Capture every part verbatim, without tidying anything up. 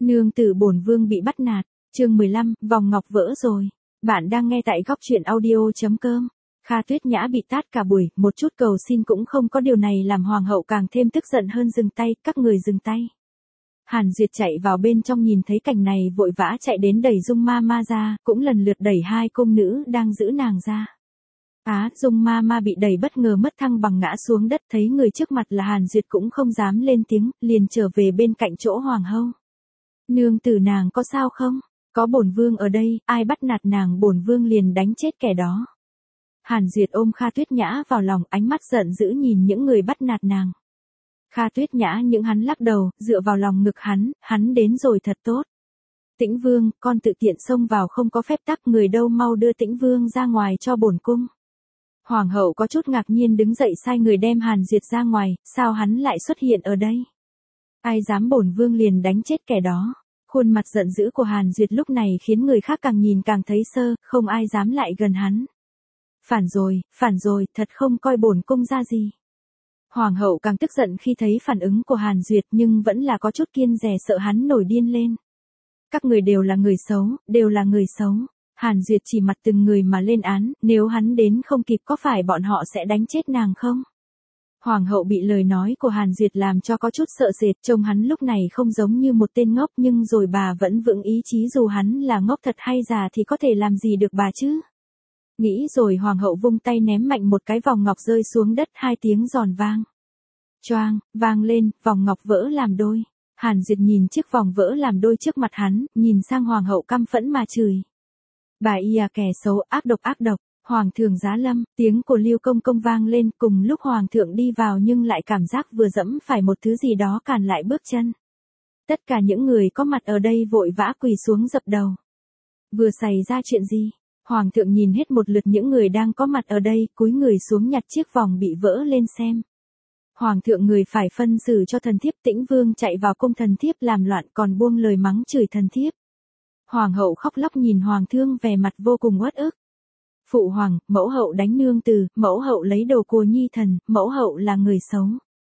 Nương tử bổn vương bị bắt nạt, chương mười lăm, vòng ngọc vỡ rồi. Bạn đang nghe tại góc truyện audio.com. Kha Tuyết Nhã bị tát cả buổi, một chút cầu xin cũng không có, điều này làm hoàng hậu càng thêm tức giận hơn. Dừng tay, các người dừng tay. Hàn Duyệt chạy vào bên trong nhìn thấy cảnh này vội vã chạy đến đẩy Dung Ma Ma ra, cũng lần lượt đẩy hai cung nữ đang giữ nàng ra. Á, Dung Ma Ma bị đẩy bất ngờ mất thăng bằng ngã xuống đất, thấy người trước mặt là Hàn Duyệt cũng không dám lên tiếng, liền trở về bên cạnh chỗ hoàng hậu. Nương tử nàng có sao không? Có bổn vương ở đây, ai bắt nạt nàng bổn vương liền đánh chết kẻ đó. Hàn Duyệt ôm Kha Tuyết Nhã vào lòng, ánh mắt giận dữ nhìn những người bắt nạt nàng. Kha Tuyết Nhã những hắn lắc đầu, dựa vào lòng ngực hắn, hắn đến rồi thật tốt. Tĩnh Vương, con tự tiện xông vào không có phép tắc, người đâu, mau đưa Tĩnh Vương ra ngoài cho bổn cung. Hoàng hậu có chút ngạc nhiên đứng dậy sai người đem Hàn Duyệt ra ngoài, sao hắn lại xuất hiện ở đây? Ai dám, bổn vương liền đánh chết kẻ đó. Khuôn mặt giận dữ của Hàn Duyệt lúc này khiến người khác càng nhìn càng thấy sơ, không ai dám lại gần hắn. Phản rồi, phản rồi, thật không coi bổn cung ra gì. Hoàng hậu càng tức giận khi thấy phản ứng của Hàn Duyệt, nhưng vẫn là có chút kiêng dè, sợ hắn nổi điên lên. Các người đều là người xấu, đều là người xấu. Hàn Duyệt chỉ mặt từng người mà lên án, nếu hắn đến không kịp có phải bọn họ sẽ đánh chết nàng không? Hoàng hậu bị lời nói của Hàn Duyệt làm cho có chút sợ sệt, trông hắn lúc này không giống như một tên ngốc, nhưng rồi bà vẫn vững ý chí, dù hắn là ngốc thật hay già thì có thể làm gì được bà chứ? Nghĩ rồi hoàng hậu vung tay ném mạnh một cái vòng ngọc rơi xuống đất, hai tiếng giòn vang. Choang, vang lên, vòng ngọc vỡ làm đôi. Hàn Duyệt nhìn chiếc vòng vỡ làm đôi trước mặt hắn, nhìn sang hoàng hậu căm phẫn mà chửi. Bà ia kẻ xấu, ác độc ác độc. Hoàng thượng giá lâm, tiếng của Lưu Công Công vang lên, cùng lúc hoàng thượng đi vào nhưng lại cảm giác vừa dẫm phải một thứ gì đó cản lại bước chân. Tất cả những người có mặt ở đây vội vã quỳ xuống dập đầu. Vừa xảy ra chuyện gì? Hoàng thượng nhìn hết một lượt những người đang có mặt ở đây, cúi người xuống nhặt chiếc vòng bị vỡ lên xem. Hoàng thượng người phải phân xử cho thần thiếp. Tĩnh Vương chạy vào cung thần thiếp làm loạn, còn buông lời mắng chửi thần thiếp. Hoàng hậu khóc lóc nhìn hoàng thương vẻ mặt vô cùng uất ức. Phụ hoàng, mẫu hậu đánh nương tử, mẫu hậu lấy đồ của nhi thần, mẫu hậu là người xấu.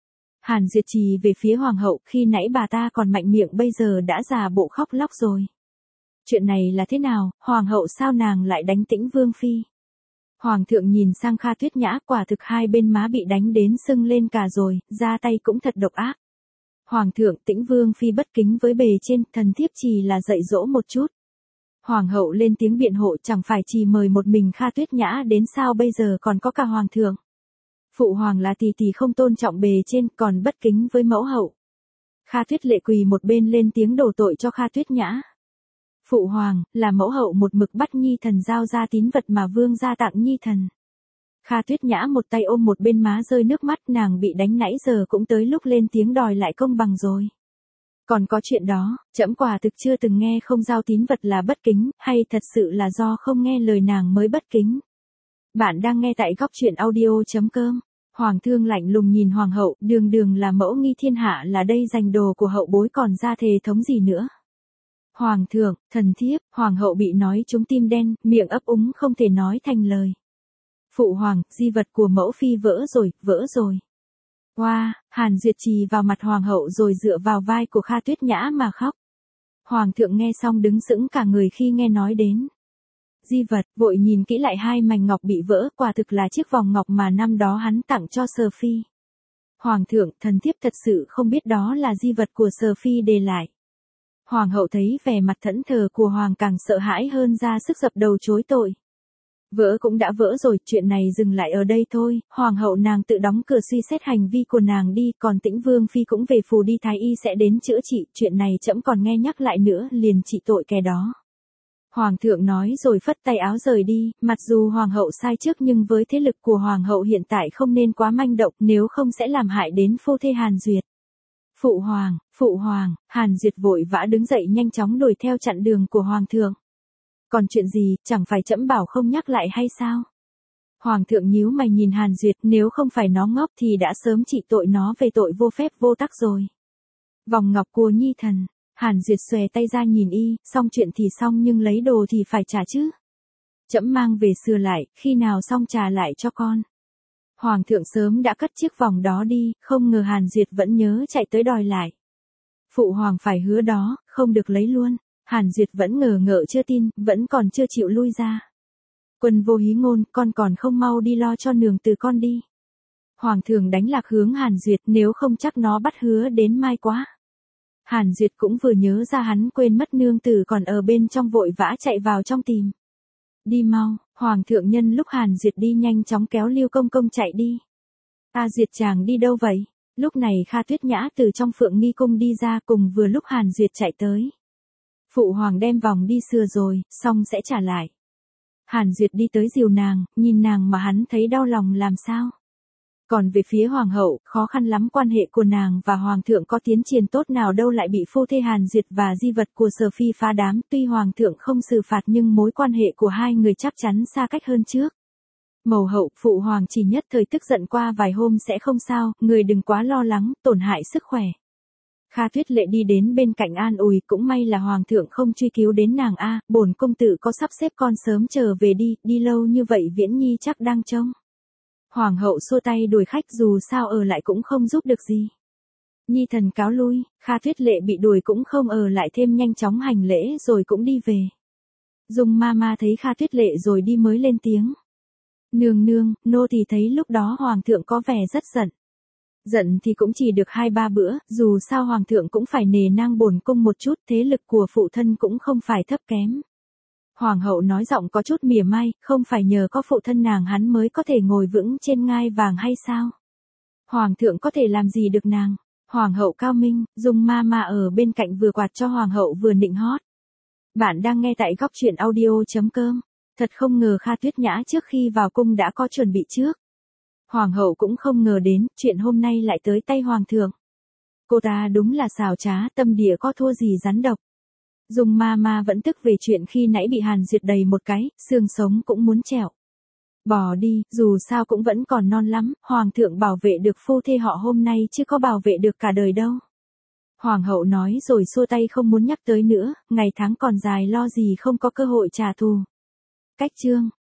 Hàn Duyệt trì về phía hoàng hậu, khi nãy bà ta còn mạnh miệng bây giờ đã già bộ khóc lóc rồi. Chuyện này là thế nào, hoàng hậu sao nàng lại đánh Tĩnh Vương phi? Hoàng thượng nhìn sang Kha Tuyết Nhã, quả thực hai bên má bị đánh đến sưng lên cả rồi, ra tay cũng thật độc ác. Hoàng thượng, Tĩnh Vương phi bất kính với bề trên, thần thiếp chỉ là dạy dỗ một chút. Hoàng hậu lên tiếng biện hộ, chẳng phải chỉ mời một mình Kha Tuyết Nhã đến sao, bây giờ còn có cả hoàng thượng. Phụ hoàng là tỷ tỷ không tôn trọng bề trên, còn bất kính với mẫu hậu. Kha Tuyết Lệ quỳ một bên lên tiếng đổ tội cho Kha Tuyết Nhã. Phụ hoàng, là mẫu hậu một mực bắt nhi thần giao ra tín vật mà vương gia tặng nhi thần. Kha Tuyết Nhã một tay ôm một bên má rơi nước mắt, nàng bị đánh nãy giờ cũng tới lúc lên tiếng đòi lại công bằng rồi. Còn có chuyện đó, trẫm quả thực chưa từng nghe không giao tín vật là bất kính, hay thật sự là do không nghe lời nàng mới bất kính. Bạn đang nghe tại góc truyện audio.com. Hoàng thương lạnh lùng nhìn hoàng hậu, đường đường là mẫu nghi thiên hạ, là đây giành đồ của hậu bối còn ra thề thống gì nữa. Hoàng thượng, thần thiếp, hoàng hậu bị nói trúng tim đen, miệng ấp úng không thể nói thành lời. Phụ hoàng, di vật của mẫu phi vỡ rồi, vỡ rồi. Wow, Hàn Duyệt trì vào mặt hoàng hậu rồi dựa vào vai của Kha Tuyết Nhã mà khóc. Hoàng thượng nghe xong đứng sững cả người khi nghe nói đến di vật, vội nhìn kỹ lại hai mảnh ngọc bị vỡ, quả thực là chiếc vòng ngọc mà năm đó hắn tặng cho Sở Phi. Hoàng thượng, thần thiếp thật sự không biết đó là di vật của Sở Phi để lại. Hoàng hậu thấy vẻ mặt thẫn thờ của hoàng càng sợ hãi hơn, ra sức dập đầu chối tội. Vỡ cũng đã vỡ rồi, chuyện này dừng lại ở đây thôi, hoàng hậu nàng tự đóng cửa suy xét hành vi của nàng đi, còn Tĩnh Vương phi cũng về phủ đi, thái y sẽ đến chữa trị, chuyện này trẫm còn nghe nhắc lại nữa, liền trị tội kẻ đó. Hoàng thượng nói rồi phất tay áo rời đi, mặc dù hoàng hậu sai trước nhưng với thế lực của hoàng hậu hiện tại không nên quá manh động, nếu không sẽ làm hại đến phu thê Hàn Duyệt. Phụ hoàng, phụ hoàng, Hàn Duyệt vội vã đứng dậy nhanh chóng đuổi theo chặn đường của hoàng thượng. Còn chuyện gì, chẳng phải trẫm bảo không nhắc lại hay sao? Hoàng thượng nhíu mày nhìn Hàn Duyệt, nếu không phải nó ngốc thì đã sớm trị tội nó về tội vô phép vô tắc rồi. Vòng ngọc của nhi thần, Hàn Duyệt xòe tay ra nhìn y, xong chuyện thì xong nhưng lấy đồ thì phải trả chứ. Trẫm mang về sửa lại, khi nào xong trả lại cho con. Hoàng thượng sớm đã cất chiếc vòng đó đi, không ngờ Hàn Duyệt vẫn nhớ chạy tới đòi lại. Phụ hoàng phải hứa đó, không được lấy luôn. Hàn Duyệt vẫn ngờ ngợ chưa tin, vẫn còn chưa chịu lui ra. Quân Vô Hí Ngôn, con còn không mau đi lo cho nương từ con đi. Hoàng thượng đánh lạc hướng Hàn Duyệt, nếu không chắc nó bắt hứa đến mai quá. Hàn Duyệt cũng vừa nhớ ra hắn quên mất nương tử còn ở bên trong, vội vã chạy vào trong tìm. Đi mau, Hoàng thượng nhân lúc Hàn Duyệt đi nhanh chóng kéo Lưu Công Công chạy đi. A Duyệt chàng đi đâu vậy? Lúc này Kha Tuyết Nhã từ trong Phượng Nghi Cung đi ra, cùng vừa lúc Hàn Duyệt chạy tới. Phụ hoàng đem vòng đi xưa rồi, xong sẽ trả lại. Hàn Duyệt đi tới dìu nàng, nhìn nàng mà hắn thấy đau lòng làm sao. Còn về phía hoàng hậu, khó khăn lắm, quan hệ của nàng và hoàng thượng có tiến triển tốt nào đâu lại bị phu thê Hàn Duyệt và di vật của Sở Phi phá đám. Tuy hoàng thượng không xử phạt nhưng mối quan hệ của hai người chắc chắn xa cách hơn trước. Mầu hậu, phụ hoàng chỉ nhất thời tức giận, qua vài hôm sẽ không sao, người đừng quá lo lắng, tổn hại sức khỏe. Kha Tuyết Lệ đi đến bên cạnh an ủi, cũng may là hoàng thượng không truy cứu đến nàng a, bổn công tử có sắp xếp con sớm trở về đi, đi lâu như vậy Viễn Nhi chắc đang trông. Hoàng hậu xua tay đuổi khách, dù sao ở lại cũng không giúp được gì. Nhi thần cáo lui. Kha Tuyết Lệ bị đuổi cũng không ở lại thêm, nhanh chóng hành lễ rồi cũng đi về. Dung ma ma thấy Kha Tuyết Lệ rồi đi mới lên tiếng. Nương nương, nô tỳ thấy lúc đó hoàng thượng có vẻ rất giận. Giận thì cũng chỉ được hai ba bữa, dù sao hoàng thượng cũng phải nề nang bổn cung một chút, thế lực của phụ thân cũng không phải thấp kém. Hoàng hậu nói giọng có chút mỉa mai, không phải nhờ có phụ thân nàng hắn mới có thể ngồi vững trên ngai vàng hay sao? Hoàng thượng có thể làm gì được nàng? Hoàng hậu cao minh. Dung ma ma ở bên cạnh vừa quạt cho hoàng hậu vừa nịnh hót. Bạn đang nghe tại góc truyện audio chấm com. Thật không ngờ Kha Tuyết Nhã trước khi vào cung đã có chuẩn bị trước. Hoàng hậu cũng không ngờ đến, chuyện hôm nay lại tới tay hoàng thượng. Cô ta đúng là xảo trá, tâm địa có thua gì rắn độc. Dung ma ma vẫn tức về chuyện khi nãy bị Hàn Duyệt đầy một cái, xương sống cũng muốn trẹo. Bỏ đi, dù sao cũng vẫn còn non lắm, hoàng thượng bảo vệ được phu thê họ hôm nay chứ có bảo vệ được cả đời đâu. Hoàng hậu nói rồi xua tay không muốn nhắc tới nữa, ngày tháng còn dài lo gì không có cơ hội trả thù. Cách chương